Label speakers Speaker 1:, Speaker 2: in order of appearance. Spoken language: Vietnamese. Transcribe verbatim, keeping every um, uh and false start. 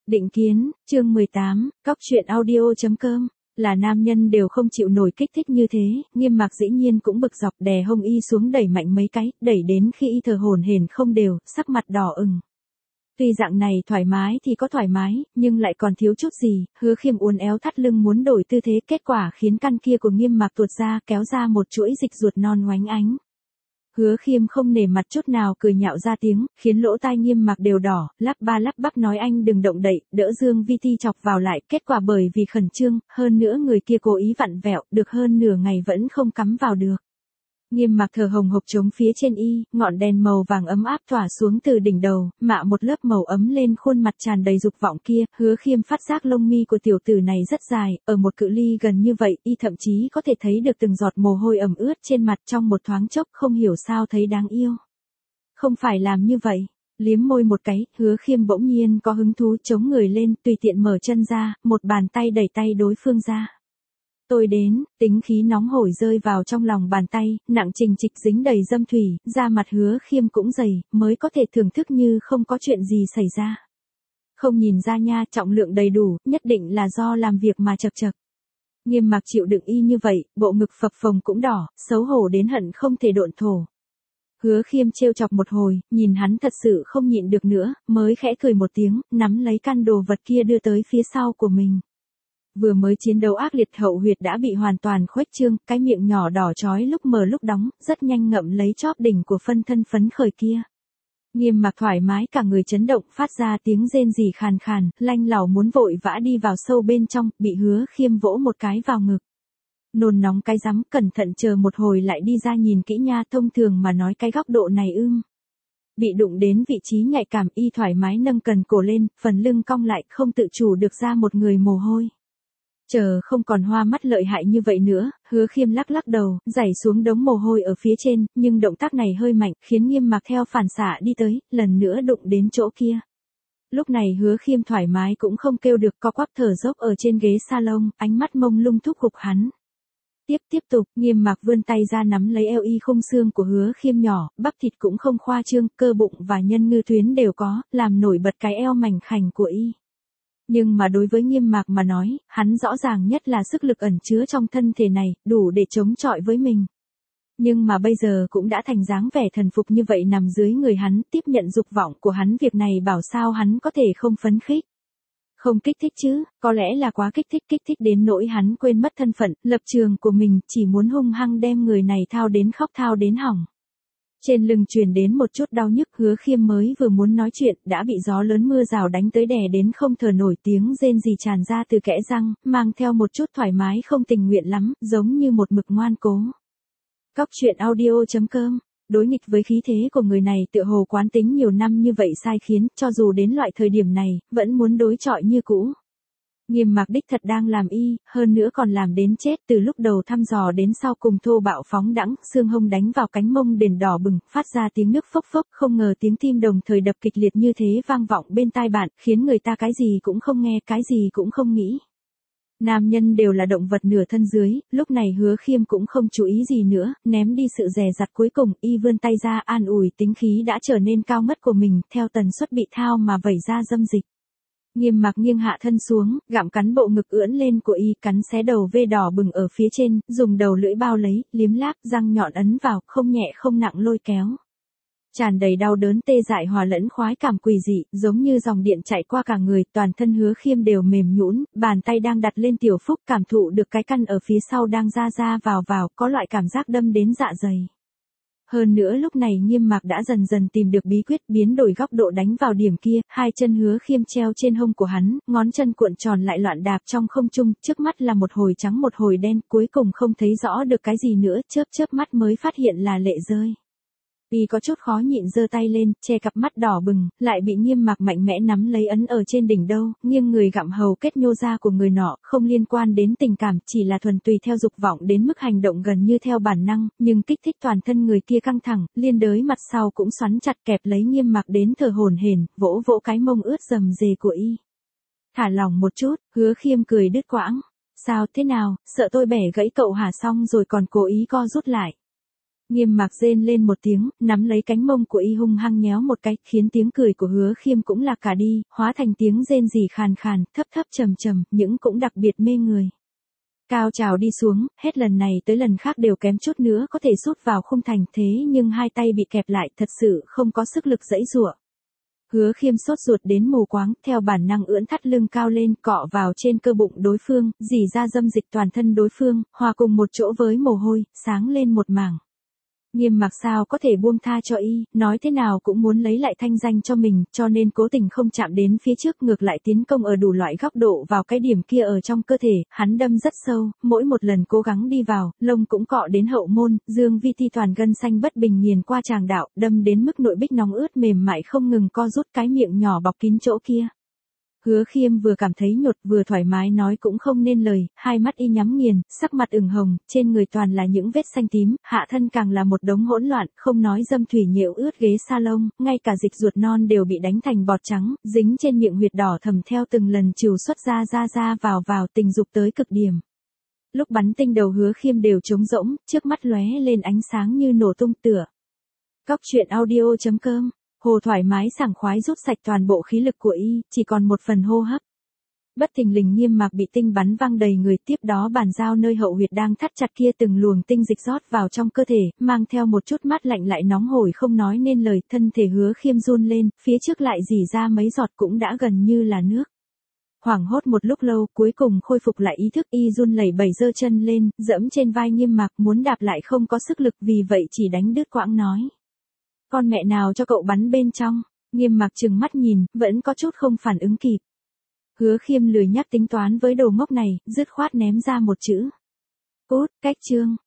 Speaker 1: Định kiến, chương mười tám, cóc truyện audio.com. Là nam nhân đều không chịu nổi kích thích như thế, Nghiêm Mạc dĩ nhiên cũng bực dọc đè hông y xuống đẩy mạnh mấy cái, đẩy đến khi y thở hổn hển không đều, sắc mặt đỏ ửng. Tuy dạng này thoải mái thì có thoải mái, nhưng lại còn thiếu chút gì, Hứa Khiêm uốn éo thắt lưng muốn đổi tư thế, kết quả khiến căn kia của Nghiêm Mạc tuột ra, kéo ra một chuỗi dịch ruột non oánh ánh. Hứa Khiêm không nể mặt chút nào cười nhạo ra tiếng, khiến lỗ tai Nghiêm Mạc đều đỏ, lắp ba lắp bắp nói anh đừng động đậy, đỡ Dương Vi Ti chọc vào lại, kết quả bởi vì khẩn trương, hơn nữa người kia cố ý vặn vẹo, được hơn nửa ngày vẫn không cắm vào được. Nghiêm Mạc thở hồng hộc chống phía trên y, ngọn đèn màu vàng ấm áp tỏa xuống từ đỉnh đầu, mạ một lớp màu ấm lên khuôn mặt tràn đầy dục vọng kia, Hứa Khiêm phát giác lông mi của tiểu tử này rất dài, ở một cự ly gần như vậy, y thậm chí có thể thấy được từng giọt mồ hôi ẩm ướt trên mặt trong một thoáng chốc, không hiểu sao thấy đáng yêu. Không phải làm như vậy. Liếm môi một cái, Hứa Khiêm bỗng nhiên có hứng thú chống người lên, tùy tiện mở chân ra, một bàn tay đẩy tay đối phương ra. Tôi đến, tính khí nóng hổi rơi vào trong lòng bàn tay, nặng trình trịch dính đầy dâm thủy, da mặt Hứa Khiêm cũng dày, mới có thể thưởng thức như không có chuyện gì xảy ra. Không nhìn ra nha, trọng lượng đầy đủ, nhất định là do làm việc mà chật chật. Nghiêm Mạc chịu đựng y như vậy, bộ ngực phập phồng cũng đỏ, xấu hổ đến hận không thể độn thổ. Hứa Khiêm trêu chọc một hồi, nhìn hắn thật sự không nhịn được nữa, mới khẽ cười một tiếng, nắm lấy căn đồ vật kia đưa tới phía sau của mình. Vừa mới chiến đấu ác liệt hậu huyệt đã bị hoàn toàn khuếch trương, cái miệng nhỏ đỏ chói lúc mở lúc đóng, rất nhanh ngậm lấy chóp đỉnh của phân thân phấn khởi kia. Nghiêm Mạc thoải mái cả người chấn động phát ra tiếng rên rỉ khàn khàn, lanh lỏng muốn vội vã đi vào sâu bên trong, bị Hứa Khiêm vỗ một cái vào ngực. Nôn nóng cái rắm, cẩn thận chờ một hồi lại đi ra nhìn kỹ nha, thông thường mà nói cái góc độ này ưm. Bị đụng đến vị trí nhạy cảm y thoải mái nâng cần cổ lên, phần lưng cong lại không tự chủ được ra một người mồ hôi. Chờ không còn hoa mắt lợi hại như vậy nữa, Hứa Khiêm lắc lắc đầu, giảy xuống đống mồ hôi ở phía trên, nhưng động tác này hơi mạnh, khiến Nghiêm Mạc theo phản xạ đi tới, lần nữa đụng đến chỗ kia. Lúc này Hứa Khiêm thoải mái cũng không kêu được, co quắp thở dốc ở trên ghế salon, ánh mắt mông lung thúc giục hắn. Tiếp tiếp tục, Nghiêm Mạc vươn tay ra nắm lấy eo y khung xương của Hứa Khiêm nhỏ, bắp thịt cũng không khoa trương, cơ bụng và nhân ngư tuyến đều có, làm nổi bật cái eo mảnh khảnh của y. Nhưng mà đối với Nghiêm Mạc mà nói, hắn rõ ràng nhất là sức lực ẩn chứa trong thân thể này, đủ để chống chọi với mình. Nhưng mà bây giờ cũng đã thành dáng vẻ thần phục như vậy nằm dưới người hắn, tiếp nhận dục vọng của hắn, việc này bảo sao hắn có thể không phấn khích. Không kích thích chứ, có lẽ là quá kích thích, kích thích đến nỗi hắn quên mất thân phận, lập trường của mình, chỉ muốn hung hăng đem người này thao đến khóc thao đến hỏng. Trên lưng truyền đến một chút đau nhức, Hứa Khiêm mới vừa muốn nói chuyện, đã bị gió lớn mưa rào đánh tới đè đến không thở nổi, tiếng rên rỉ tràn ra từ kẽ răng, mang theo một chút thoải mái không tình nguyện lắm, giống như một mực ngoan cố. Cóc truyện audio.com. Đối nghịch với khí thế của người này tựa hồ quán tính nhiều năm như vậy sai khiến, cho dù đến loại thời điểm này, vẫn muốn đối chọi như cũ. Nghiêm Mạc đích thật đang làm y, hơn nữa còn làm đến chết, từ lúc đầu thăm dò đến sau cùng thô bạo phóng đãng, xương hông đánh vào cánh mông đền đỏ bừng, phát ra tiếng nước phốc phốc, không ngờ tiếng tim đồng thời đập kịch liệt như thế vang vọng bên tai bạn, khiến người ta cái gì cũng không nghe, cái gì cũng không nghĩ. Nam nhân đều là động vật nửa thân dưới, lúc này Hứa Khiêm cũng không chú ý gì nữa, ném đi sự dè dặt cuối cùng, y vươn tay ra an ủi tính khí đã trở nên cao ngất của mình, theo tần suất bị thao mà vẩy ra dâm dịch. Nghiêm Mạc nghiêng hạ thân xuống, gặm cắn bộ ngực ưỡn lên của y, cắn xé đầu vê đỏ bừng ở phía trên, dùng đầu lưỡi bao lấy, liếm láp, răng nhọn ấn vào, không nhẹ không nặng lôi kéo. Tràn đầy đau đớn tê dại hòa lẫn khoái cảm quỷ dị, giống như dòng điện chạy qua cả người, toàn thân Hứa Khiêm đều mềm nhũn, bàn tay đang đặt lên tiểu phúc, cảm thụ được cái căn ở phía sau đang ra ra vào vào, có loại cảm giác đâm đến dạ dày. Hơn nữa lúc này Nghiêm Mạc đã dần dần tìm được bí quyết, biến đổi góc độ đánh vào điểm kia, hai chân Hứa Khiêm treo trên hông của hắn, ngón chân cuộn tròn lại loạn đạp trong không trung, trước mắt là một hồi trắng một hồi đen, cuối cùng không thấy rõ được cái gì nữa, chớp chớp mắt mới phát hiện là lệ rơi. Vì có chút khó nhịn giơ tay lên, che cặp mắt đỏ bừng, lại bị Nghiêm Mạc mạnh mẽ nắm lấy ấn ở trên đỉnh đâu, nghiêng người gặm hầu kết nhô ra của người nọ, không liên quan đến tình cảm, chỉ là thuần tùy theo dục vọng đến mức hành động gần như theo bản năng, nhưng kích thích toàn thân người kia căng thẳng, liên đới mặt sau cũng xoắn chặt kẹp lấy Nghiêm Mạc đến thở hổn hển, vỗ vỗ cái mông ướt rầm rề của y. Thả lỏng một chút, Hứa Khiêm cười đứt quãng. Sao thế nào, sợ tôi bẻ gãy cậu hả, xong rồi còn cố ý co rút lại. Nghiêm Mạc rên lên một tiếng, nắm lấy cánh mông của y hung hăng nhéo một cái, khiến tiếng cười của Hứa Khiêm cũng lạc cả đi, hóa thành tiếng rên rỉ khàn khàn, thấp thấp trầm trầm, những cũng đặc biệt mê người. Cao trào đi xuống, hết lần này tới lần khác đều kém chút nữa có thể sút vào khung thành, thế nhưng hai tay bị kẹp lại, thật sự không có sức lực giãy giụa. Hứa Khiêm sốt ruột đến mù quáng, theo bản năng ưỡn thắt lưng cao lên, cọ vào trên cơ bụng đối phương, dỉ ra dâm dịch toàn thân đối phương, hòa cùng một chỗ với mồ hôi, sáng lên một mảng. Nghiêm Mạc sao có thể buông tha cho y, nói thế nào cũng muốn lấy lại thanh danh cho mình, cho nên cố tình không chạm đến phía trước, ngược lại tiến công ở đủ loại góc độ vào cái điểm kia ở trong cơ thể, hắn đâm rất sâu, mỗi một lần cố gắng đi vào, lông cũng cọ đến hậu môn, dương vi thi toàn gân xanh bất bình nghiền qua tràng đạo, đâm đến mức nội bích nóng ướt mềm mại không ngừng co rút, cái miệng nhỏ bọc kín chỗ kia. Hứa Khiêm vừa cảm thấy nhột vừa thoải mái nói cũng không nên lời, hai mắt y nhắm nghiền, sắc mặt ửng hồng, trên người toàn là những vết xanh tím, hạ thân càng là một đống hỗn loạn, không nói dâm thủy nhễu ướt ghế salon, ngay cả dịch ruột non đều bị đánh thành bọt trắng, dính trên miệng huyệt đỏ thầm theo từng lần trừu xuất ra ra ra vào vào, tình dục tới cực điểm. Lúc bắn tinh đầu Hứa Khiêm đều trống rỗng, trước mắt lóe lên ánh sáng như nổ tung tựa. Cóc truyện audio chấm com Hồ thoải mái sảng khoái rút sạch toàn bộ khí lực của y, chỉ còn một phần hô hấp. Bất thình lình Nghiêm Mạc bị tinh bắn văng đầy người, tiếp đó bàn dao nơi hậu huyệt đang thắt chặt kia từng luồng tinh dịch rót vào trong cơ thể, mang theo một chút mát lạnh lại nóng hổi không nói nên lời, thân thể Hứa Khiêm run lên, phía trước lại rỉ ra mấy giọt cũng đã gần như là nước. Hoảng hốt một lúc lâu, cuối cùng khôi phục lại ý thức, y run lẩy bẩy giơ chân lên, dẫm trên vai Nghiêm Mạc, muốn đạp lại không có sức lực, vì vậy chỉ đánh đứt quãng nói. Con mẹ nào cho cậu bắn bên trong? Nghiêm Mạc trừng mắt nhìn, vẫn có chút không phản ứng kịp. Hứa Khiêm lười nhắc tính toán với đồ ngốc này, dứt khoát ném ra một chữ. Cút, cách chương.